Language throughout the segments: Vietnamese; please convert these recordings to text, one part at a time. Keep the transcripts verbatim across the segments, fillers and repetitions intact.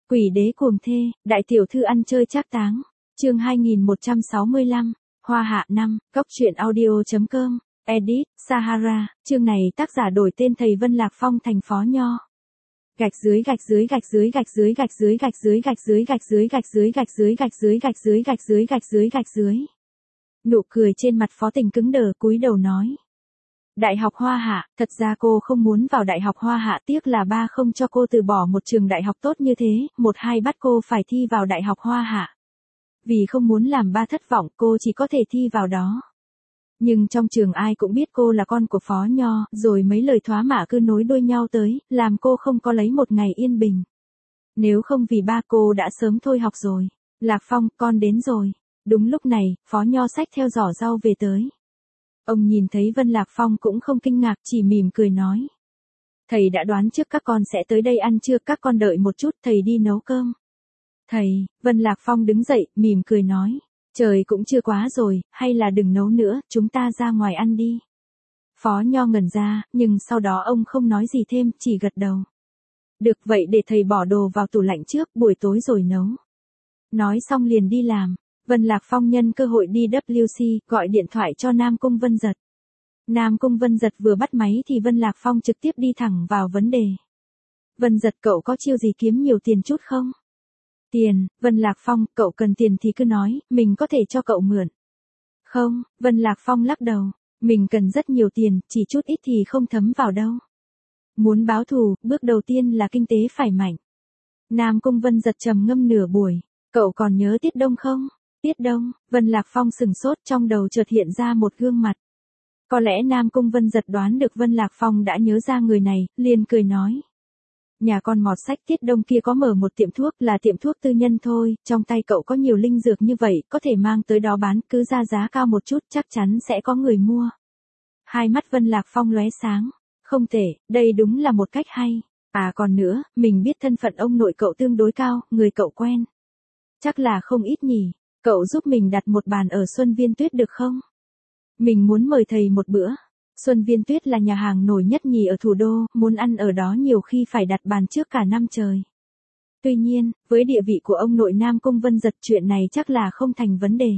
Quỷ đế cuồng thê, đại tiểu thư ăn chơi trác táng. Chương hai nghìn một trăm sáu mươi lăm, Hoa Hạ năm, Cốc truyện audio.com, edit, Sahara. Chương này tác giả đổi tên thầy Vân Lạc Phong thành Phó Nho. Gạch dưới gạch dưới gạch dưới gạch dưới gạch dưới gạch dưới gạch dưới gạch dưới gạch dưới gạch dưới gạch dưới gạch dưới gạch dưới gạch dưới gạch dưới. Nụ cười trên mặt Phó Tình cứng đờ, cúi đầu nói. Đại học Hoa Hạ, thật ra cô không muốn vào Đại học Hoa Hạ, tiếc là ba không cho cô từ bỏ một trường đại học tốt như thế, một hai bắt cô phải thi vào Đại học Hoa Hạ. Vì không muốn làm ba thất vọng, cô chỉ có thể thi vào đó. Nhưng trong trường ai cũng biết cô là con của Phó Nho, rồi mấy lời thoá mạ cứ nối đuôi nhau tới, làm cô không có lấy một ngày yên bình. Nếu không vì ba cô đã sớm thôi học rồi. Lạc Phong, con đến rồi. Đúng lúc này, Phó Nho xách theo giỏ rau về tới. Ông nhìn thấy Vân Lạc Phong cũng không kinh ngạc, chỉ mỉm cười nói. Thầy đã đoán trước các con sẽ tới đây ăn trưa, các con đợi một chút, thầy đi nấu cơm. Thầy, Vân Lạc Phong đứng dậy, mỉm cười nói. Trời cũng chưa quá rồi, hay là đừng nấu nữa, chúng ta ra ngoài ăn đi. Phó Nho ngẩn ra, nhưng sau đó ông không nói gì thêm, chỉ gật đầu. Được vậy để thầy bỏ đồ vào tủ lạnh trước, buổi tối rồi nấu. Nói xong liền đi làm. Vân Lạc Phong nhân cơ hội đi W C, gọi điện thoại cho Nam Cung Vân Dật. Nam Cung Vân Dật vừa bắt máy thì Vân Lạc Phong trực tiếp đi thẳng vào vấn đề. Vân Dật, cậu có chiêu gì kiếm nhiều tiền chút không? Tiền, Vân Lạc Phong, cậu cần tiền thì cứ nói, mình có thể cho cậu mượn. Không, Vân Lạc Phong lắc đầu, mình cần rất nhiều tiền, chỉ chút ít thì không thấm vào đâu. Muốn báo thù, bước đầu tiên là kinh tế phải mạnh. Nam Cung Vân Dật trầm ngâm nửa buổi, cậu còn nhớ Tiết Đông không? Tiết Đông, Vân Lạc Phong sừng sốt, trong đầu chợt hiện ra một gương mặt. Có lẽ Nam Cung Vân Dật đoán được Vân Lạc Phong đã nhớ ra người này, liền cười nói. Nhà con mọt sách Tiết Đông kia có mở một tiệm thuốc, là tiệm thuốc tư nhân thôi, trong tay cậu có nhiều linh dược như vậy, có thể mang tới đó bán, cứ ra giá cao một chút, chắc chắn sẽ có người mua. Hai mắt Vân Lạc Phong lóe sáng. Không thể, đây đúng là một cách hay. À còn nữa, mình biết thân phận ông nội cậu tương đối cao, người cậu quen. Chắc là không ít nhỉ. Cậu giúp mình đặt một bàn ở Xuân Viên Tuyết được không? Mình muốn mời thầy một bữa. Xuân Viên Tuyết là nhà hàng nổi nhất nhì ở thủ đô, muốn ăn ở đó nhiều khi phải đặt bàn trước cả năm trời. Tuy nhiên, với địa vị của ông nội Nam Cung Vân Dật, chuyện này chắc là không thành vấn đề.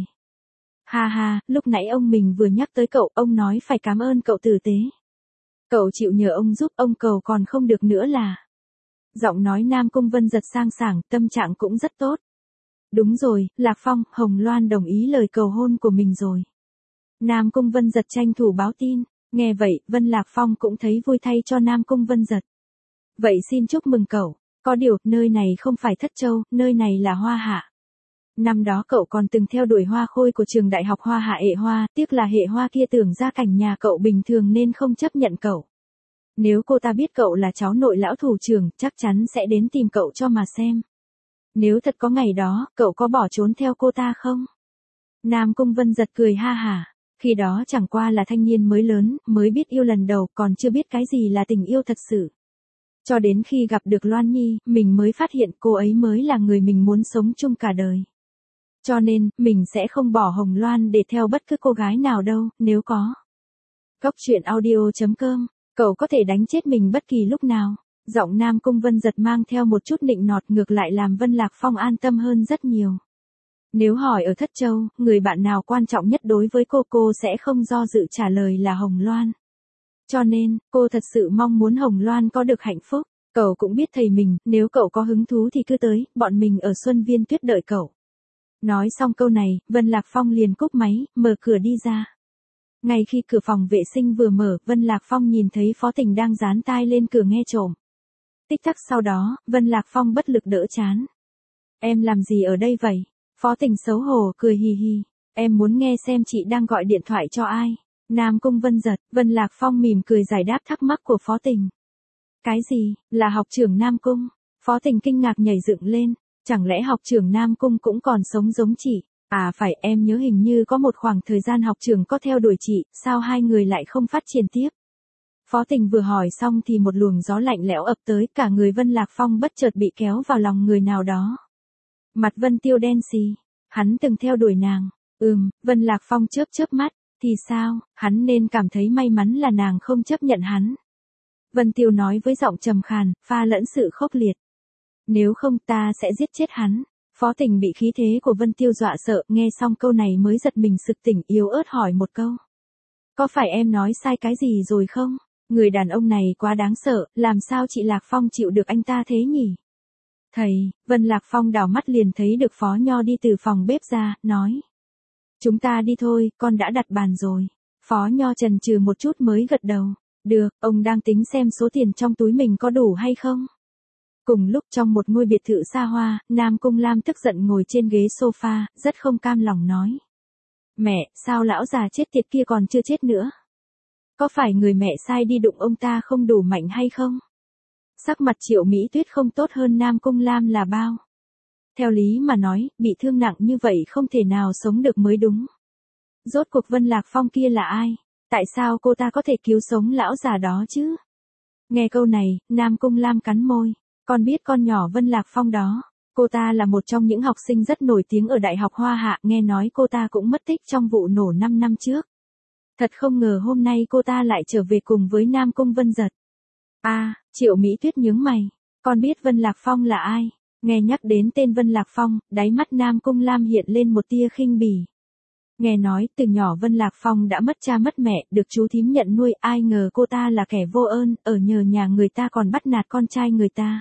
Ha ha, lúc nãy ông mình vừa nhắc tới cậu, ông nói phải cảm ơn cậu tử tế. Cậu chịu nhờ ông giúp, ông cầu còn không được nữa là. Giọng nói Nam Cung Vân Dật sang sảng, tâm trạng cũng rất tốt. Đúng rồi, Lạc Phong, Hồng Loan đồng ý lời cầu hôn của mình rồi. Nam Cung Vân Dật tranh thủ báo tin. Nghe vậy, Vân Lạc Phong cũng thấy vui thay cho Nam Cung Vân Dật. Vậy xin chúc mừng cậu. Có điều, nơi này không phải Thất Châu, nơi này là Hoa Hạ. Năm đó cậu còn từng theo đuổi hoa khôi của trường đại học Hoa Hạ hệ hoa, tiếc là hệ hoa kia tưởng gia cảnh nhà cậu bình thường nên không chấp nhận cậu. Nếu cô ta biết cậu là cháu nội lão thủ trưởng, chắc chắn sẽ đến tìm cậu cho mà xem. Nếu thật có ngày đó, cậu có bỏ trốn theo cô ta không? Nam Cung Vân Dật cười ha hả. Khi đó chẳng qua là thanh niên mới lớn, mới biết yêu lần đầu, còn chưa biết cái gì là tình yêu thật sự. Cho đến khi gặp được Loan Nhi, mình mới phát hiện cô ấy mới là người mình muốn sống chung cả đời. Cho nên, mình sẽ không bỏ Hồng Loan để theo bất cứ cô gái nào đâu, nếu có. Cốc truyện audio.com, cậu có thể đánh chết mình bất kỳ lúc nào. Giọng Nam Cung Vân Dật mang theo một chút nịnh nọt, ngược lại làm Vân Lạc Phong an tâm hơn rất nhiều. Nếu hỏi ở Thất Châu, người bạn nào quan trọng nhất đối với cô, cô sẽ không do dự trả lời là Hồng Loan. Cho nên, cô thật sự mong muốn Hồng Loan có được hạnh phúc. Cậu cũng biết thầy mình, nếu cậu có hứng thú thì cứ tới, bọn mình ở Xuân Viên Tuyết đợi cậu. Nói xong câu này, Vân Lạc Phong liền cúp máy, mở cửa đi ra. Ngay khi cửa phòng vệ sinh vừa mở, Vân Lạc Phong nhìn thấy Phó Tình đang dán tai lên cửa nghe trộm. Tích tắc sau đó, Vân Lạc Phong bất lực đỡ chán. Em làm gì ở đây vậy? Phó Tình xấu hổ cười hì hì. Em muốn nghe xem chị đang gọi điện thoại cho ai. Nam Cung Vân Dật, Vân Lạc Phong mỉm cười giải đáp thắc mắc của Phó Tình. Cái gì, là học trưởng Nam Cung? Phó Tình kinh ngạc nhảy dựng lên. Chẳng lẽ học trưởng Nam Cung cũng còn sống giống chị? À phải, em nhớ hình như có một khoảng thời gian học trưởng có theo đuổi chị, sao hai người lại không phát triển tiếp? Phó Tình vừa hỏi xong thì một luồng gió lạnh lẽo ập tới, cả người Vân Lạc Phong bất chợt bị kéo vào lòng người nào đó. Mặt Vân Tiêu đen xì, hắn từng theo đuổi nàng. Ừm, Vân Lạc Phong chớp chớp mắt, thì sao, hắn nên cảm thấy may mắn là nàng không chấp nhận hắn. Vân Tiêu nói với giọng trầm khàn, pha lẫn sự khốc liệt. Nếu không ta sẽ giết chết hắn. Phó Tình bị khí thế của Vân Tiêu dọa sợ, nghe xong câu này mới giật mình sực tỉnh, yếu ớt hỏi một câu. Có phải em nói sai cái gì rồi không? Người đàn ông này quá đáng sợ, làm sao chị Lạc Phong chịu được anh ta thế nhỉ? Thầy, Vân Lạc Phong đảo mắt liền thấy được Phó Nho đi từ phòng bếp ra, nói. Chúng ta đi thôi, con đã đặt bàn rồi. Phó Nho chần chừ một chút mới gật đầu. Được, ông đang tính xem số tiền trong túi mình có đủ hay không? Cùng lúc trong một ngôi biệt thự xa hoa, Nam Cung Lam tức giận ngồi trên ghế sofa, rất không cam lòng nói. Mẹ, sao lão già chết tiệt kia còn chưa chết nữa? Có phải người mẹ sai đi đụng ông ta không đủ mạnh hay không? Sắc mặt Triệu Mỹ Tuyết không tốt hơn Nam Cung Lam là bao. Theo lý mà nói, bị thương nặng như vậy không thể nào sống được mới đúng. Rốt cuộc Vân Lạc Phong kia là ai? Tại sao cô ta có thể cứu sống lão già đó chứ? Nghe câu này, Nam Cung Lam cắn môi. Con biết con nhỏ Vân Lạc Phong đó. Cô ta là một trong những học sinh rất nổi tiếng ở Đại học Hoa Hạ, nghe nói cô ta cũng mất tích trong vụ nổ năm năm trước. Thật không ngờ hôm nay cô ta lại trở về cùng với Nam Cung Vân Giật. À, Triệu Mỹ Tuyết nhướng mày. Con biết Vân Lạc Phong là ai? Nghe nhắc đến tên Vân Lạc Phong, đáy mắt Nam Cung Lam hiện lên một tia khinh bỉ. Nghe nói từ nhỏ Vân Lạc Phong đã mất cha mất mẹ, được chú thím nhận nuôi, ai ngờ cô ta là kẻ vô ơn, ở nhờ nhà người ta còn bắt nạt con trai người ta.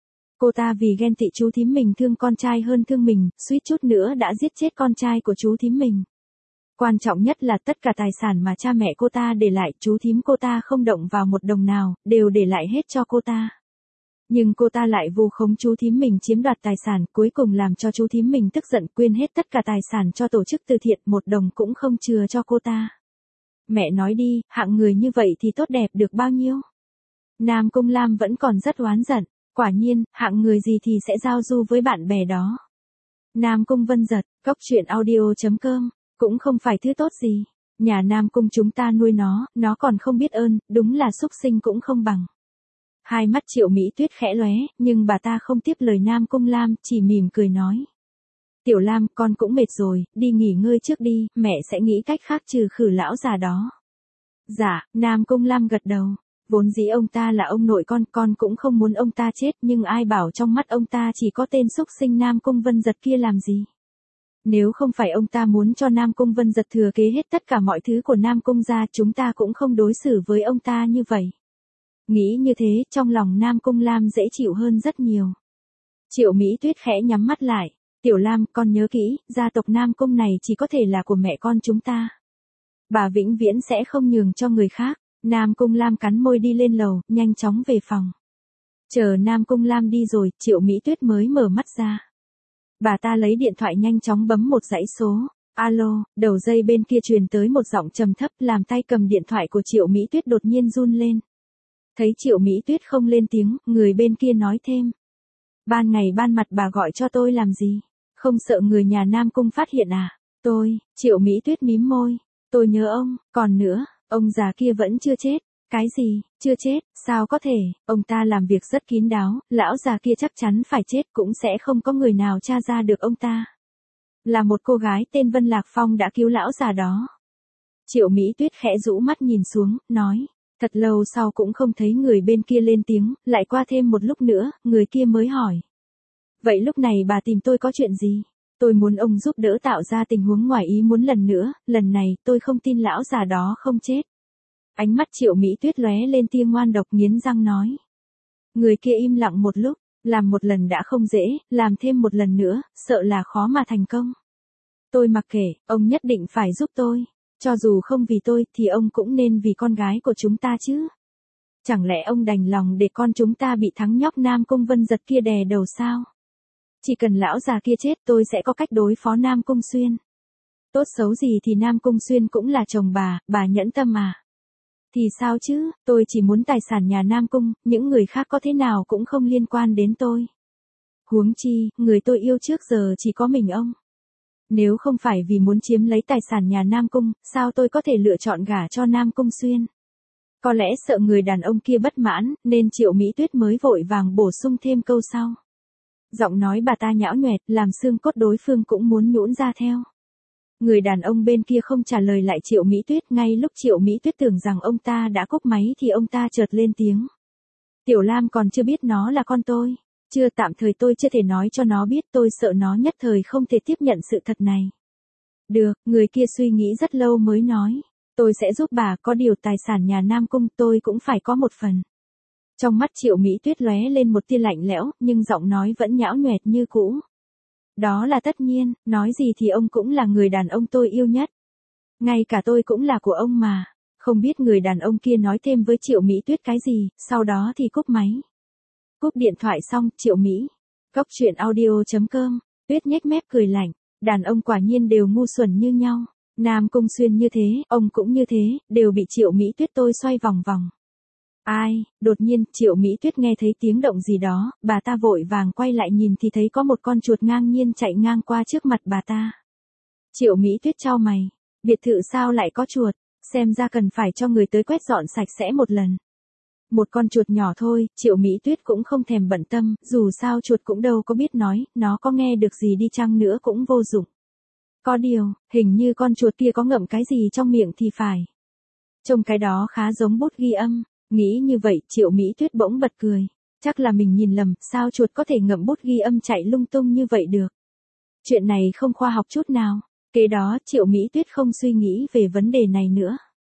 Cô ta vì ghen tị chú thím mình thương con trai hơn thương mình, suýt chút nữa đã giết chết con trai của chú thím mình. Quan trọng nhất là tất cả tài sản mà cha mẹ cô ta để lại, chú thím cô ta không động vào một đồng nào, đều để lại hết cho cô ta. Nhưng cô ta lại vu khống chú thím mình chiếm đoạt tài sản, cuối cùng làm cho chú thím mình tức giận quyên hết tất cả tài sản cho tổ chức từ thiện, một đồng cũng không chừa cho cô ta. Mẹ nói đi, hạng người như vậy thì tốt đẹp được bao nhiêu? Nam Cung Lam vẫn còn rất oán giận, quả nhiên, hạng người gì thì sẽ giao du với bạn bè đó. Nam Cung Vân Giật, góc truyện audio chấm com, cũng không phải thứ tốt gì. Nhà Nam Cung chúng ta nuôi nó, nó còn không biết ơn, đúng là súc sinh cũng không bằng. Hai mắt Triệu Mỹ Tuyết khẽ lóe, nhưng bà ta không tiếp lời Nam Cung Lam, chỉ mỉm cười nói. Tiểu Lam, con cũng mệt rồi, đi nghỉ ngơi trước đi, mẹ sẽ nghĩ cách khác trừ khử lão già đó. Dạ, Nam Cung Lam gật đầu. Vốn dĩ ông ta là ông nội con, con cũng không muốn ông ta chết, nhưng ai bảo trong mắt ông ta chỉ có tên xúc sinh Nam Cung Vân Giật kia làm gì. Nếu không phải ông ta muốn cho Nam Cung Vân Giật thừa kế hết tất cả mọi thứ của Nam Cung gia, chúng ta cũng không đối xử với ông ta như vậy. Nghĩ như thế, trong lòng Nam Cung Lam dễ chịu hơn rất nhiều. Triệu Mỹ Tuyết khẽ nhắm mắt lại. Tiểu Lam, con nhớ kỹ, gia tộc Nam Cung này chỉ có thể là của mẹ con chúng ta. Bà vĩnh viễn sẽ không nhường cho người khác. Nam Cung Lam cắn môi đi lên lầu, nhanh chóng về phòng. Chờ Nam Cung Lam đi rồi, Triệu Mỹ Tuyết mới mở mắt ra. Bà ta lấy điện thoại nhanh chóng bấm một dãy số. Alo, đầu dây bên kia truyền tới một giọng trầm thấp, làm tay cầm điện thoại của Triệu Mỹ Tuyết đột nhiên run lên. Thấy Triệu Mỹ Tuyết không lên tiếng, người bên kia nói thêm. Ban ngày ban mặt bà gọi cho tôi làm gì? Không sợ người nhà Nam Cung phát hiện à? Tôi, Triệu Mỹ Tuyết mím môi. Tôi nhớ ông, còn nữa, ông già kia vẫn chưa chết. Cái gì, chưa chết, sao có thể, ông ta làm việc rất kín đáo, lão già kia chắc chắn phải chết, cũng sẽ không có người nào tra ra được ông ta. Là một cô gái tên Vân Lạc Phong đã cứu lão già đó. Triệu Mỹ Tuyết khẽ rũ mắt nhìn xuống, nói. Thật lâu sau cũng không thấy người bên kia lên tiếng, lại qua thêm một lúc nữa, người kia mới hỏi. Vậy lúc này bà tìm tôi có chuyện gì? Tôi muốn ông giúp đỡ tạo ra tình huống ngoài ý muốn lần nữa, lần này tôi không tin lão già đó không chết. Ánh mắt Triệu Mỹ Tuyết lóe lên tia ngoan độc, nghiến răng nói. Người kia im lặng một lúc, làm một lần đã không dễ, làm thêm một lần nữa, sợ là khó mà thành công. Tôi mặc kệ, ông nhất định phải giúp tôi. Cho dù không vì tôi, thì ông cũng nên vì con gái của chúng ta chứ. Chẳng lẽ ông đành lòng để con chúng ta bị thằng nhóc Nam Cung Vân Giật kia đè đầu sao? Chỉ cần lão già kia chết, tôi sẽ có cách đối phó Nam Cung Xuyên. Tốt xấu gì thì Nam Cung Xuyên cũng là chồng bà, bà nhẫn tâm mà. Thì sao chứ, tôi chỉ muốn tài sản nhà Nam Cung, những người khác có thế nào cũng không liên quan đến tôi. Huống chi, người tôi yêu trước giờ chỉ có mình ông. Nếu không phải vì muốn chiếm lấy tài sản nhà Nam Cung, sao tôi có thể lựa chọn gả cho Nam Cung Xuyên? Có lẽ sợ người đàn ông kia bất mãn, nên Triệu Mỹ Tuyết mới vội vàng bổ sung thêm câu sau. Giọng nói bà ta nhão nhoẹt, làm xương cốt đối phương cũng muốn nhũn ra theo. Người đàn ông bên kia không trả lời lại Triệu Mỹ Tuyết, ngay lúc Triệu Mỹ Tuyết tưởng rằng ông ta đã cúp máy thì ông ta chợt lên tiếng. Tiểu Lam còn chưa biết nó là con tôi. Chưa, tạm thời tôi chưa thể nói cho nó biết, tôi sợ nó nhất thời không thể tiếp nhận sự thật này. Được, người kia suy nghĩ rất lâu mới nói. Tôi sẽ giúp bà, có điều tài sản nhà Nam Cung tôi cũng phải có một phần. Trong mắt Triệu Mỹ Tuyết lóe lên một tia lạnh lẽo, nhưng giọng nói vẫn nhão nhoẹt như cũ. Đó là tất nhiên, nói gì thì ông cũng là người đàn ông tôi yêu nhất. Ngay cả tôi cũng là của ông mà. Không biết người đàn ông kia nói thêm với Triệu Mỹ Tuyết cái gì, sau đó thì cúp máy. Cúp điện thoại xong, Triệu Mỹ. Cóc truyện audio chấm com, Tuyết nhếch mép cười lạnh. Đàn ông quả nhiên đều ngu xuẩn như nhau. Nam Cung Xuyên như thế, ông cũng như thế, đều bị Triệu Mỹ Tuyết tôi xoay vòng vòng. Ai, đột nhiên, Triệu Mỹ Tuyết nghe thấy tiếng động gì đó, bà ta vội vàng quay lại nhìn thì thấy có một con chuột ngang nhiên chạy ngang qua trước mặt bà ta. Triệu Mỹ Tuyết chau mày, biệt thự sao lại có chuột, xem ra cần phải cho người tới quét dọn sạch sẽ một lần. Một con chuột nhỏ thôi, Triệu Mỹ Tuyết cũng không thèm bận tâm, dù sao chuột cũng đâu có biết nói, nó có nghe được gì đi chăng nữa cũng vô dụng. Có điều, hình như con chuột kia có ngậm cái gì trong miệng thì phải. Trông cái đó khá giống bút ghi âm, nghĩ như vậy Triệu Mỹ Tuyết bỗng bật cười. Chắc là mình nhìn lầm, sao chuột có thể ngậm bút ghi âm chạy lung tung như vậy được. Chuyện này không khoa học chút nào. Kế đó Triệu Mỹ Tuyết không suy nghĩ về vấn đề này nữa.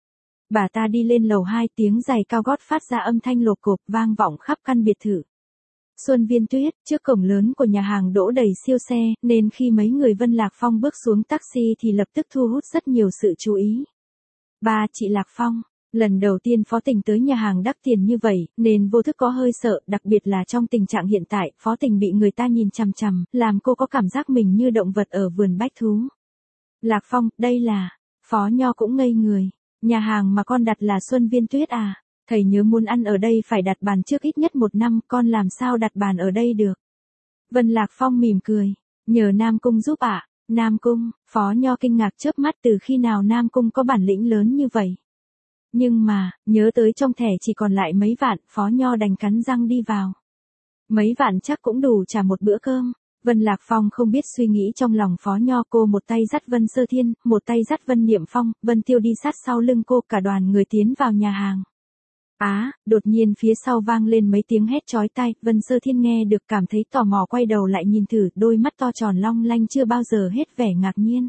Bà ta đi lên lầu hai, tiếng giày cao gót phát ra âm thanh lộp cộp vang vọng khắp căn biệt thự. Xuân Viên Tuyết, trước cổng lớn của nhà hàng đỗ đầy siêu xe, nên khi mấy người Vân Lạc Phong bước xuống taxi thì lập tức thu hút rất nhiều sự chú ý. Ba, chị Lạc Phong, lần đầu tiên Phó Tình tới nhà hàng đắt tiền như vậy, nên vô thức có hơi sợ, đặc biệt là trong tình trạng hiện tại, Phó Tình bị người ta nhìn chằm chằm, làm cô có cảm giác mình như động vật ở vườn bách thú. Lạc Phong, đây là, Phó Nho cũng ngây người, nhà hàng mà con đặt là Xuân Viên Tuyết à? Thầy nhớ muốn ăn ở đây phải đặt bàn trước ít nhất một năm, con làm sao đặt bàn ở đây được. Vân Lạc Phong mỉm cười, nhờ Nam Cung giúp ạ. À? Nam Cung, Phó Nho kinh ngạc chớp mắt, từ khi nào Nam Cung có bản lĩnh lớn như vậy. Nhưng mà, nhớ tới trong thẻ chỉ còn lại mấy vạn, Phó Nho đành cắn răng đi vào. Mấy vạn chắc cũng đủ trả một bữa cơm. Vân Lạc Phong không biết suy nghĩ trong lòng Phó Nho, cô một tay dắt Vân Sơ Thiên, một tay dắt Vân Niệm Phong, Vân Tiêu đi sát sau lưng cô, cả đoàn người tiến vào nhà hàng. Á, à, đột nhiên phía sau vang lên mấy tiếng hét chói tai, Vân Sơ Thiên nghe được cảm thấy tò mò quay đầu lại nhìn thử, đôi mắt to tròn long lanh chưa bao giờ hết vẻ ngạc nhiên.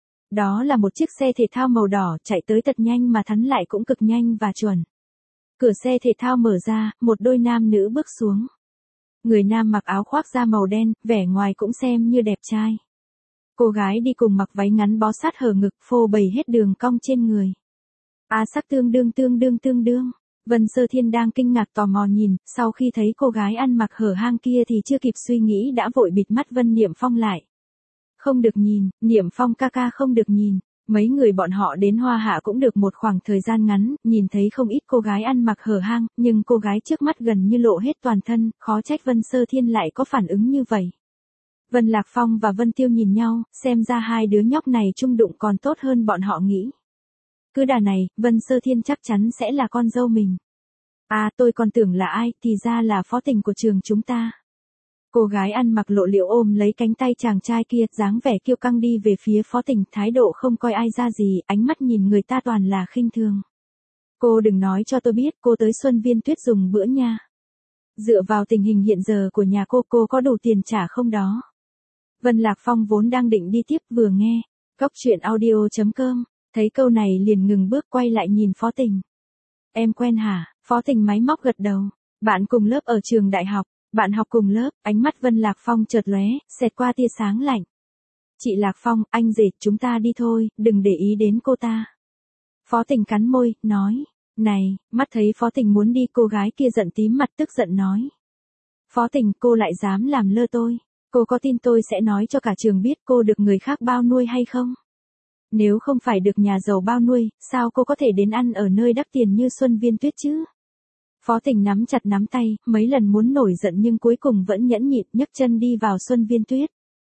Đó là một chiếc xe thể thao màu đỏ chạy tới thật nhanh mà thắn lại cũng cực nhanh và chuẩn. Cửa xe thể thao mở ra, một đôi nam nữ bước xuống. Người nam mặc áo khoác da màu đen, vẻ ngoài cũng xem như đẹp trai. Cô gái đi cùng mặc váy ngắn bó sát hở ngực, phô bày hết đường cong trên người. À, sắc tương đương tương đương tương đương. Vân Sơ Thiên đang kinh ngạc tò mò nhìn, sau khi thấy cô gái ăn mặc hở hang kia thì chưa kịp suy nghĩ đã vội bịt mắt Vân Niệm Phong lại. Không được nhìn, Niệm Phong ca ca không được nhìn. Mấy người bọn họ đến Hoa Hạ cũng được một khoảng thời gian ngắn, nhìn thấy không ít cô gái ăn mặc hở hang, nhưng cô gái trước mắt gần như lộ hết toàn thân, khó trách Vân Sơ Thiên lại có phản ứng như vậy. Vân Lạc Phong và Vân Tiêu nhìn nhau, xem ra hai đứa nhóc này chung đụng còn tốt hơn bọn họ nghĩ. Cứ đà này, Vân Sơ Thiên chắc chắn sẽ là con dâu mình. À, tôi còn tưởng là ai, thì ra là Phó Tình của trường chúng ta. Cô gái ăn mặc lộ liễu ôm lấy cánh tay chàng trai kia, dáng vẻ kiêu căng đi về phía Phó Tình, thái độ không coi ai ra gì, ánh mắt nhìn người ta toàn là khinh thường. Cô đừng nói cho tôi biết cô tới Xuân Viên Tuyết dùng bữa nha. Dựa vào tình hình hiện giờ của nhà cô, cô có đủ tiền trả không đó? Vân Lạc Phong vốn đang định đi tiếp, vừa nghe cóc truyện audio chấm com, thấy câu này liền ngừng bước quay lại nhìn Phó Tình. Em quen hả? Phó Tình máy móc gật đầu. Bạn cùng lớp ở trường đại học. Bạn học cùng lớp, ánh mắt Vân Lạc Phong chợt lóe, xẹt qua tia sáng lạnh. Chị Lạc Phong, anh rể, chúng ta đi thôi, đừng để ý đến cô ta. Phó Tình cắn môi, nói. Này, mắt thấy Phó Tình muốn đi, cô gái kia giận tím mặt tức giận nói. Phó Tình, cô lại dám làm lơ tôi. Cô có tin tôi sẽ nói cho cả trường biết cô được người khác bao nuôi hay không? Nếu không phải được nhà giàu bao nuôi, sao cô có thể đến ăn ở nơi đắt tiền như Xuân Viên Tuyết chứ? Phó Tình nắm chặt nắm tay, mấy lần muốn nổi giận nhưng cuối cùng vẫn nhẫn nhịn, nhấc chân đi vào Xuân Viên Tuyết.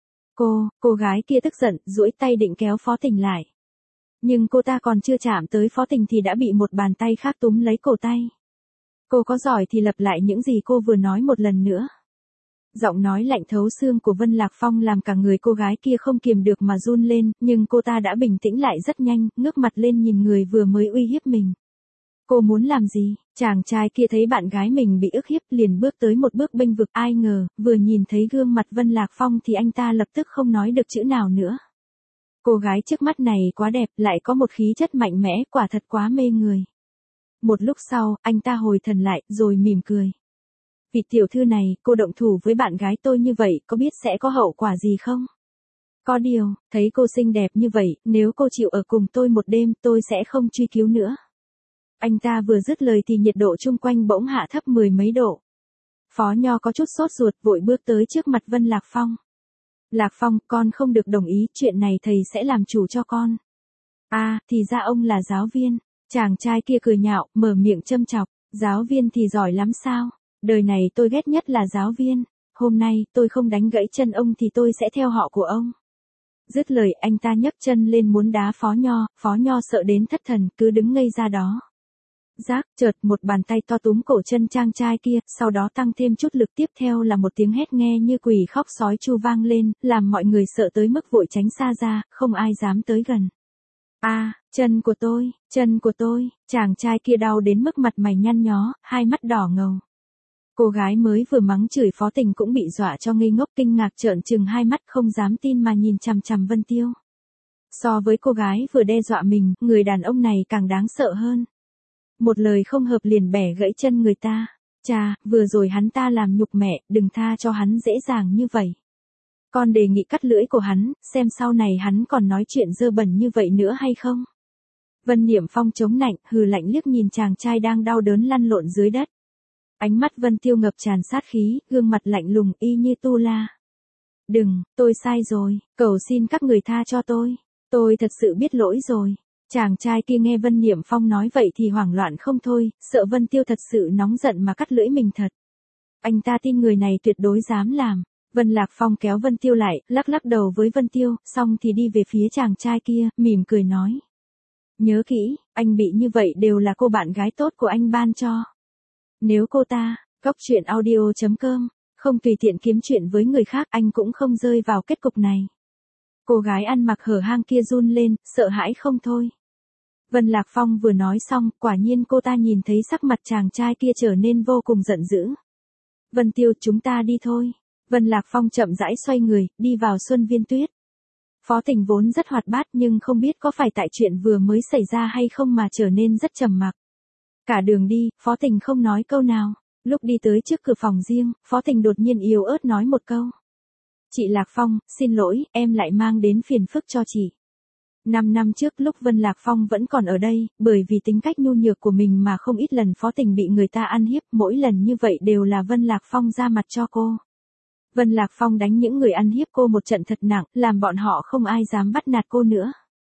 Cô, cô gái kia tức giận, duỗi tay định kéo Phó Tình lại. Nhưng cô ta còn chưa chạm tới Phó Tình thì đã bị một bàn tay khác túm lấy cổ tay. Cô có giỏi thì lặp lại những gì cô vừa nói một lần nữa. Giọng nói lạnh thấu xương của Vân Lạc Phong làm cả người cô gái kia không kiềm được mà run lên, nhưng cô ta đã bình tĩnh lại rất nhanh, ngước mặt lên nhìn người vừa mới uy hiếp mình. Cô muốn làm gì? Chàng trai kia thấy bạn gái mình bị ức hiếp liền bước tới một bước bênh vực, ai ngờ, vừa nhìn thấy gương mặt Vân Lạc Phong thì anh ta lập tức không nói được chữ nào nữa. Cô gái trước mắt này quá đẹp, lại có một khí chất mạnh mẽ, quả thật quá mê người. Một lúc sau, anh ta hồi thần lại, rồi mỉm cười. Vị tiểu thư này, cô động thủ với bạn gái tôi như vậy, có biết sẽ có hậu quả gì không? Có điều, thấy cô xinh đẹp như vậy, nếu cô chịu ở cùng tôi một đêm, tôi sẽ không truy cứu nữa. Anh ta vừa dứt lời thì nhiệt độ chung quanh bỗng hạ thấp mười mấy độ. Phó Nho có chút sốt ruột, vội bước tới trước mặt Vân Lạc Phong. Lạc Phong, con không được đồng ý, chuyện này thầy sẽ làm chủ cho con. À, thì ra ông là giáo viên. Chàng trai kia cười nhạo, mở miệng châm chọc. Giáo viên thì giỏi lắm sao? Đời này tôi ghét nhất là giáo viên. Hôm nay, tôi không đánh gãy chân ông thì tôi sẽ theo họ của ông. Dứt lời, anh ta nhấc chân lên muốn đá Phó Nho, Phó Nho sợ đến thất thần, cứ đứng ngây ra đó. Rác, chợt một bàn tay to túm cổ chân chàng trai kia, sau đó tăng thêm chút lực, tiếp theo là một tiếng hét nghe như quỷ khóc sói tru vang lên, làm mọi người sợ tới mức vội tránh xa ra, không ai dám tới gần. A, à, chân của tôi, chân của tôi, chàng trai kia đau đến mức mặt mày nhăn nhó, hai mắt đỏ ngầu. Cô gái mới vừa mắng chửi Phó Tình cũng bị dọa cho ngây ngốc, kinh ngạc trợn trừng hai mắt không dám tin mà nhìn chằm chằm Vân Tiêu. So với cô gái vừa đe dọa mình, người đàn ông này càng đáng sợ hơn. Một lời không hợp liền bẻ gãy chân người ta. Chà, vừa rồi hắn ta làm nhục mẹ, đừng tha cho hắn dễ dàng như vậy. Con đề nghị cắt lưỡi của hắn, xem sau này hắn còn nói chuyện dơ bẩn như vậy nữa hay không. Vân Niệm Phong chống nạnh, hừ lạnh liếc nhìn chàng trai đang đau đớn lăn lộn dưới đất. Ánh mắt Vân Tiêu ngập tràn sát khí, gương mặt lạnh lùng y như tu la. Đừng, tôi sai rồi, cầu xin các người tha cho tôi. Tôi thật sự biết lỗi rồi. Chàng trai kia nghe Vân Niệm Phong nói vậy thì hoảng loạn không thôi, sợ Vân Tiêu thật sự nóng giận mà cắt lưỡi mình thật. Anh ta tin người này tuyệt đối dám làm. Vân Lạc Phong kéo Vân Tiêu lại, lắc lắc đầu với Vân Tiêu, xong thì đi về phía chàng trai kia, mỉm cười nói. Nhớ kỹ, anh bị như vậy đều là cô bạn gái tốt của anh ban cho. Nếu cô ta, Cóc Truyện Audio chấm com, không tùy tiện kiếm chuyện với người khác, anh cũng không rơi vào kết cục này. Cô gái ăn mặc hở hang kia run lên, sợ hãi không thôi. Vân Lạc Phong vừa nói xong, quả nhiên cô ta nhìn thấy sắc mặt chàng trai kia trở nên vô cùng giận dữ. Vân Tiêu, chúng ta đi thôi. Vân Lạc Phong chậm rãi xoay người, đi vào Xuân Viên Tuyết. Phó Tình vốn rất hoạt bát nhưng không biết có phải tại chuyện vừa mới xảy ra hay không mà trở nên rất trầm mặc. Cả đường đi, Phó Tình không nói câu nào. Lúc đi tới trước cửa phòng riêng, Phó Tình đột nhiên yếu ớt nói một câu. Chị Lạc Phong, xin lỗi, em lại mang đến phiền phức cho chị. Năm năm trước lúc Vân Lạc Phong vẫn còn ở đây, bởi vì tính cách nhu nhược của mình mà không ít lần Phó Tình bị người ta ăn hiếp, mỗi lần như vậy đều là Vân Lạc Phong ra mặt cho cô. Vân Lạc Phong đánh những người ăn hiếp cô một trận thật nặng, làm bọn họ không ai dám bắt nạt cô nữa.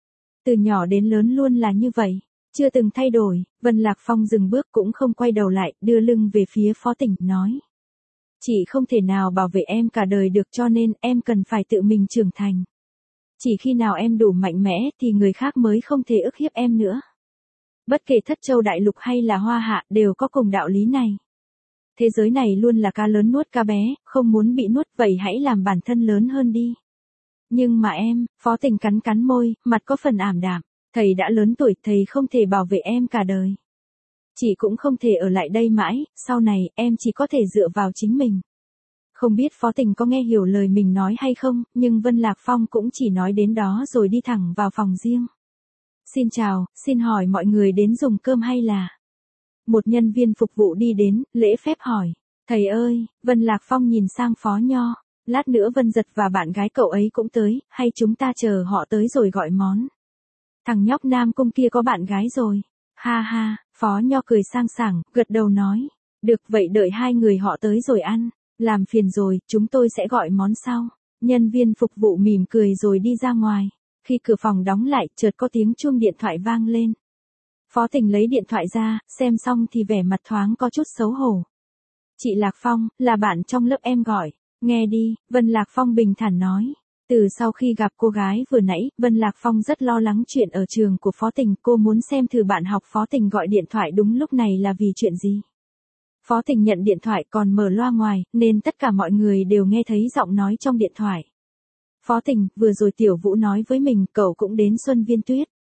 Từ nhỏ đến lớn luôn là như vậy, chưa từng thay đổi. Vân Lạc Phong dừng bước cũng không quay đầu lại, đưa lưng về phía Phó Tình, nói. Chị không thể nào bảo vệ em cả đời được cho nên em cần phải tự mình trưởng thành. Chỉ khi nào em đủ mạnh mẽ thì người khác mới không thể ức hiếp em nữa. Bất kể Thất Châu Đại Lục hay là Hoa Hạ đều có cùng đạo lý này. Thế giới này luôn là cá lớn nuốt cá bé, không muốn bị nuốt vậy hãy làm bản thân lớn hơn đi. Nhưng mà em, Phó Tình cắn cắn môi, mặt có phần ảm đạm. Thầy đã lớn tuổi, thầy không thể bảo vệ em cả đời. Chị cũng không thể ở lại đây mãi, sau này em chỉ có thể dựa vào chính mình. Không biết Phó Tình có nghe hiểu lời mình nói hay không, nhưng Vân Lạc Phong cũng chỉ nói đến đó rồi đi thẳng vào phòng riêng. Xin chào, xin hỏi mọi người đến dùng cơm hay là... Một nhân viên phục vụ đi đến, lễ phép hỏi. Thầy ơi, Vân Lạc Phong nhìn sang Phó Nho. Lát nữa Vân Giật và bạn gái cậu ấy cũng tới, hay chúng ta chờ họ tới rồi gọi món. Thằng nhóc Nam Cung kia có bạn gái rồi. Ha ha, Phó Nho cười sang sảng, gật đầu nói. Được vậy đợi hai người họ tới rồi ăn. Làm phiền rồi, chúng tôi sẽ gọi món sau. Nhân viên phục vụ mỉm cười rồi đi ra ngoài. Khi cửa phòng đóng lại, chợt có tiếng chuông điện thoại vang lên. Phó Tình lấy điện thoại ra, xem xong thì vẻ mặt thoáng có chút xấu hổ. Chị Lạc Phong, là bạn trong lớp em gọi. Nghe đi, Vân Lạc Phong bình thản nói. Từ sau khi gặp cô gái vừa nãy, Vân Lạc Phong rất lo lắng chuyện ở trường của Phó Tình. Cô muốn xem thử bạn học Phó Tình gọi điện thoại đúng lúc này là vì chuyện gì. Phó Tình nhận điện thoại còn mở loa ngoài, nên tất cả mọi người đều nghe thấy giọng nói trong điện thoại. Phó Tình, vừa rồi Tiểu Vũ nói với mình, cậu cũng đến Xuân Viên Tuyết.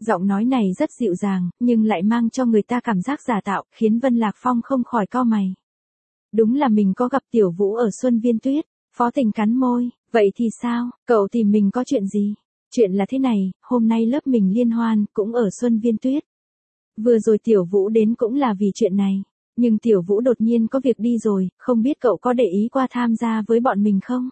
Giọng nói này rất dịu dàng, nhưng lại mang cho người ta cảm giác giả tạo, khiến Vân Lạc Phong không khỏi cau mày. Đúng là mình có gặp Tiểu Vũ ở Xuân Viên Tuyết. Phó Tình cắn môi, vậy thì sao, cậu tìm mình có chuyện gì? Chuyện là thế này, hôm nay lớp mình liên hoan, cũng ở Xuân Viên Tuyết. Vừa rồi Tiểu Vũ đến cũng là vì chuyện này. Nhưng Tiểu Vũ đột nhiên có việc đi rồi, không biết cậu có để ý qua tham gia với bọn mình không?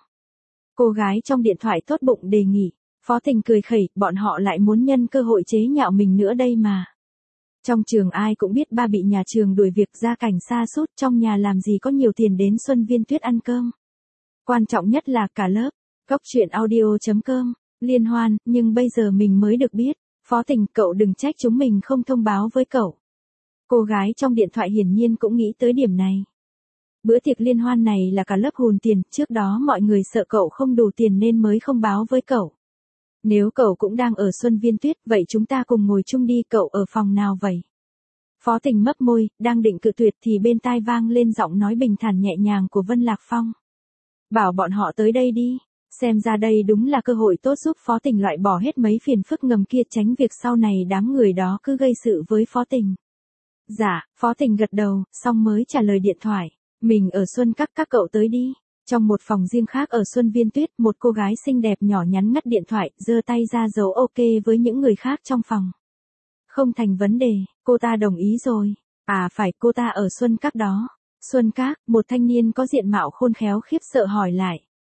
Cô gái trong điện thoại tốt bụng đề nghị. Phó Tình cười khẩy, bọn họ lại muốn nhân cơ hội chế nhạo mình nữa đây mà. Trong trường ai cũng biết ba bị nhà trường đuổi việc, gia cảnh sa sút, trong nhà làm gì có nhiều tiền đến Xuân Viên Tuyết ăn cơm. Quan trọng nhất là cả lớp. Góc chuyện audio chấm com, liên hoan, nhưng bây giờ mình mới được biết. Phó Tình, cậu đừng trách chúng mình không thông báo với cậu. Cô gái trong điện thoại hiển nhiên cũng nghĩ tới điểm này. Bữa tiệc liên hoan này là cả lớp hùn tiền, trước đó mọi người sợ cậu không đủ tiền nên mới không báo với cậu. Nếu cậu cũng đang ở Xuân Viên Tuyết, vậy chúng ta cùng ngồi chung đi, cậu ở phòng nào vậy? Phó Tình mấp môi, đang định cự tuyệt thì bên tai vang lên giọng nói bình thản nhẹ nhàng của Vân Lạc Phong. Bảo bọn họ tới đây đi, xem ra đây đúng là cơ hội tốt giúp Phó Tình loại bỏ hết mấy phiền phức ngầm kia, tránh việc sau này đám người đó cứ gây sự với Phó Tình. Dạ, Phó Tình gật đầu, xong mới trả lời điện thoại. Mình ở Xuân Các, các cậu tới đi. Trong một phòng riêng khác ở Xuân Viên Tuyết, một cô gái xinh đẹp nhỏ nhắn ngắt điện thoại, giơ tay ra dấu ok với những người khác trong phòng. Không thành vấn đề, cô ta đồng ý rồi. À phải, cô ta ở Xuân Các đó. Xuân Các, một thanh niên có diện mạo khôn khéo khiếp sợ hỏi lại.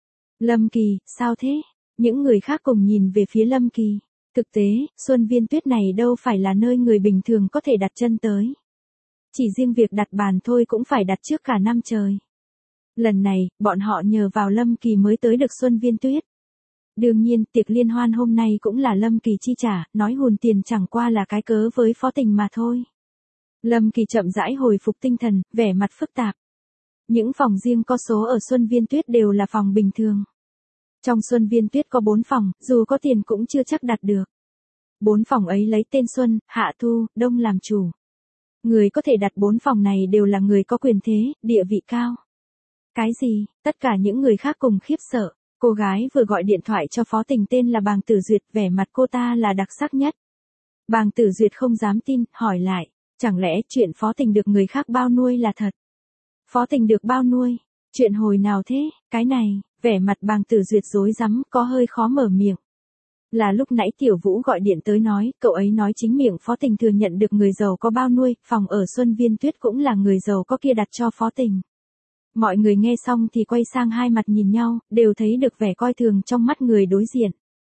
Lâm Kỳ, sao thế? Những người khác cùng nhìn về phía Lâm Kỳ. Thực tế, Xuân Viên Tuyết này đâu phải là nơi người bình thường có thể đặt chân tới. Chỉ riêng việc đặt bàn thôi cũng phải đặt trước cả năm trời. Lần này, bọn họ nhờ vào Lâm Kỳ mới tới được Xuân Viên Tuyết. Đương nhiên, tiệc liên hoan hôm nay cũng là Lâm Kỳ chi trả, nói hùn tiền chẳng qua là cái cớ với Phó Tình mà thôi. Lâm Kỳ chậm rãi hồi phục tinh thần, vẻ mặt phức tạp. Những phòng riêng có số ở Xuân Viên Tuyết đều là phòng bình thường. Trong Xuân Viên Tuyết có bốn phòng, dù có tiền cũng chưa chắc đặt được. Bốn phòng ấy lấy tên Xuân, Hạ Thu, Đông làm chủ. Người có thể đặt bốn phòng này đều là người có quyền thế, địa vị cao. Cái gì? Tất cả những người khác cùng khiếp sợ. Cô gái vừa gọi điện thoại cho Phó Tình tên là Bàng Tử Duyệt, vẻ mặt cô ta là đặc sắc nhất. Bàng Tử Duyệt không dám tin, hỏi lại, chẳng lẽ chuyện Phó Tình được người khác bao nuôi là thật? Phó Tình được bao nuôi? Chuyện hồi nào thế? Cái này, vẻ mặt Bàng Tử Duyệt rối rắm, có hơi khó mở miệng. Là lúc nãy Tiểu Vũ gọi điện tới nói, cậu ấy nói chính miệng Phó Tình thừa nhận được người giàu có bao nuôi, phòng ở Xuân Viên Tuyết cũng là người giàu có kia đặt cho Phó Tình. Mọi người nghe xong thì quay sang hai mặt nhìn nhau, đều thấy được vẻ coi thường trong mắt người đối diện.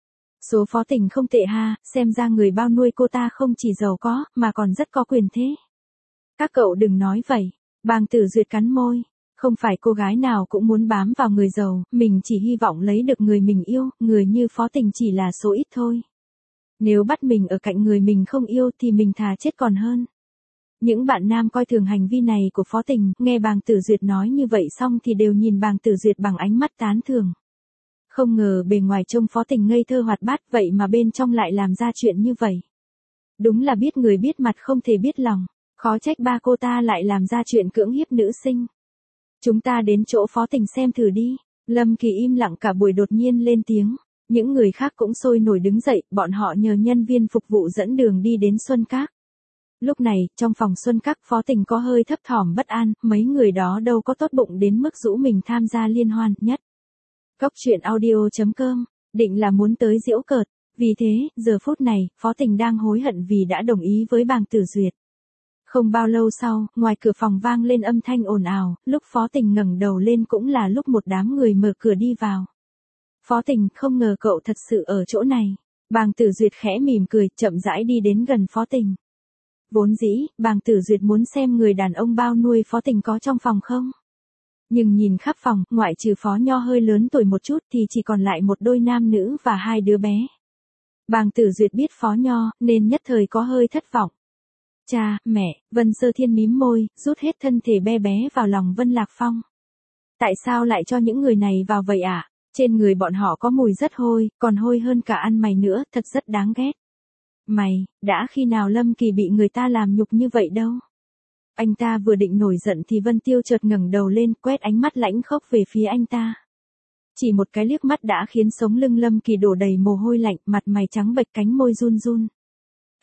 Số Phó Tình không tệ ha, xem ra người bao nuôi cô ta không chỉ giàu có, mà còn rất có quyền thế. Các cậu đừng nói vậy, Bàng Tử Duyệt cắn môi. Không phải cô gái nào cũng muốn bám vào người giàu, mình chỉ hy vọng lấy được người mình yêu, người như Phó Tình chỉ là số ít thôi. Nếu bắt mình ở cạnh người mình không yêu thì mình thà chết còn hơn. Những bạn nam coi thường hành vi này của Phó Tình, nghe Bàng Tử Duyệt nói như vậy xong thì đều nhìn Bàng Tử Duyệt bằng ánh mắt tán thưởng. Không ngờ bề ngoài trông Phó Tình ngây thơ hoạt bát vậy mà bên trong lại làm ra chuyện như vậy. Đúng là biết người biết mặt không thể biết lòng, khó trách ba cô ta lại làm ra chuyện cưỡng hiếp nữ sinh. Chúng ta đến chỗ Phó Tình xem thử đi. Lâm Kỳ im lặng cả buổi đột nhiên lên tiếng. Những người khác cũng sôi nổi đứng dậy, bọn họ nhờ nhân viên phục vụ dẫn đường đi đến Xuân Các. Lúc này, trong phòng Xuân Các, Phó Tình có hơi thấp thỏm bất an, mấy người đó đâu có tốt bụng đến mức rũ mình tham gia liên hoan nhất. Góc chuyện audio chấm com, định là muốn tới giễu cợt. Vì thế, giờ phút này, Phó Tình đang hối hận vì đã đồng ý với Bàng Tử Duyệt. Không bao lâu sau, ngoài cửa phòng vang lên âm thanh ồn ào, lúc Phó Tình ngẩng đầu lên cũng là lúc một đám người mở cửa đi vào. Phó Tình, không ngờ cậu thật sự ở chỗ này. Bàng Tử Duyệt khẽ mỉm cười, chậm rãi đi đến gần Phó Tình. Vốn dĩ, Bàng Tử Duyệt muốn xem người đàn ông bao nuôi Phó Tình có trong phòng không. Nhưng nhìn khắp phòng, ngoại trừ Phó Nho hơi lớn tuổi một chút thì chỉ còn lại một đôi nam nữ và hai đứa bé. Bàng Tử Duyệt biết Phó Nho, nên nhất thời có hơi thất vọng. Cha, mẹ, Vân Sơ Thiên mím môi, rút hết thân thể bé bé vào lòng Vân Lạc Phong. Tại sao lại cho những người này vào vậy ạ? À? Trên người bọn họ có mùi rất hôi, còn hôi hơn cả ăn mày nữa, thật rất đáng ghét. Mày, đã khi nào Lâm Kỳ bị người ta làm nhục như vậy đâu? Anh ta vừa định nổi giận thì Vân Tiêu chợt ngẩng đầu lên, quét ánh mắt lãnh khốc về phía anh ta. Chỉ một cái liếc mắt đã khiến sống lưng Lâm Kỳ đổ đầy mồ hôi lạnh, mặt mày trắng bệch, cánh môi run run.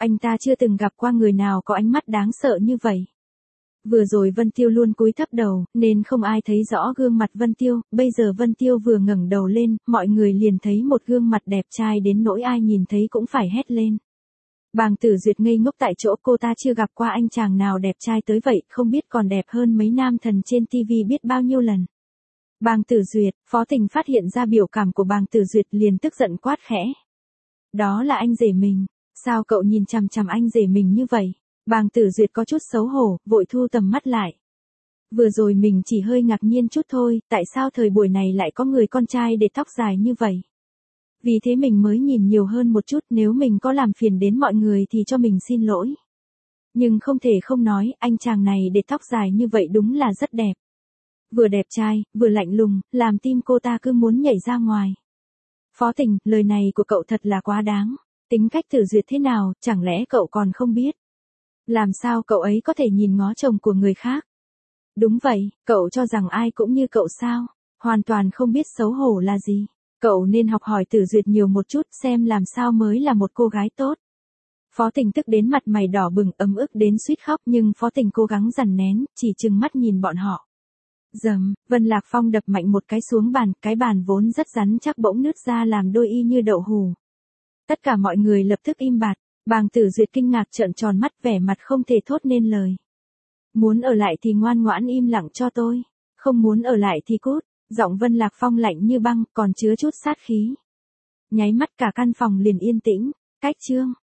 Anh ta chưa từng gặp qua người nào có ánh mắt đáng sợ như vậy. Vừa rồi Vân Tiêu luôn cúi thấp đầu, nên không ai thấy rõ gương mặt Vân Tiêu, bây giờ Vân Tiêu vừa ngẩng đầu lên, mọi người liền thấy một gương mặt đẹp trai đến nỗi ai nhìn thấy cũng phải hét lên. Bàng Tử Duyệt ngây ngốc tại chỗ, cô ta chưa gặp qua anh chàng nào đẹp trai tới vậy, không biết còn đẹp hơn mấy nam thần trên tivi biết bao nhiêu lần. Bàng Tử Duyệt, Phó Tình phát hiện ra biểu cảm của Bàng Tử Duyệt liền tức giận quát khẽ. Đó là anh rể mình, sao cậu nhìn chằm chằm anh rể mình như vậy? Bàng Tử Duyệt có chút xấu hổ, vội thu tầm mắt lại. Vừa rồi mình chỉ hơi ngạc nhiên chút thôi, tại sao thời buổi này lại có người con trai để tóc dài như vậy? Vì thế mình mới nhìn nhiều hơn một chút, nếu mình có làm phiền đến mọi người thì cho mình xin lỗi. Nhưng không thể không nói, anh chàng này để tóc dài như vậy đúng là rất đẹp. Vừa đẹp trai, vừa lạnh lùng, làm tim cô ta cứ muốn nhảy ra ngoài. Phó Tình, lời này của cậu thật là quá đáng. Tính cách Tử Duyệt thế nào, chẳng lẽ cậu còn không biết? Làm sao cậu ấy có thể nhìn ngó chồng của người khác? Đúng vậy, cậu cho rằng ai cũng như cậu sao? Hoàn toàn không biết xấu hổ là gì. Cậu nên học hỏi Tử Duyệt nhiều một chút xem làm sao mới là một cô gái tốt. Phó Tình tức đến mặt mày đỏ bừng, ấm ức đến suýt khóc, nhưng Phó Tình cố gắng dằn nén, chỉ trừng mắt nhìn bọn họ. Dầm, Vân Lạc Phong đập mạnh một cái xuống bàn, cái bàn vốn rất rắn chắc bỗng nứt ra làm đôi y như đậu hù. Tất cả mọi người lập tức im bặt, Bàng Tử Duyệt kinh ngạc trợn tròn mắt, vẻ mặt không thể thốt nên lời. Muốn ở lại thì ngoan ngoãn im lặng cho tôi, không muốn ở lại thì cút. Giọng Vân Lạc Phong lạnh như băng, còn chứa chút sát khí. Nháy mắt cả căn phòng liền yên tĩnh. Cách chương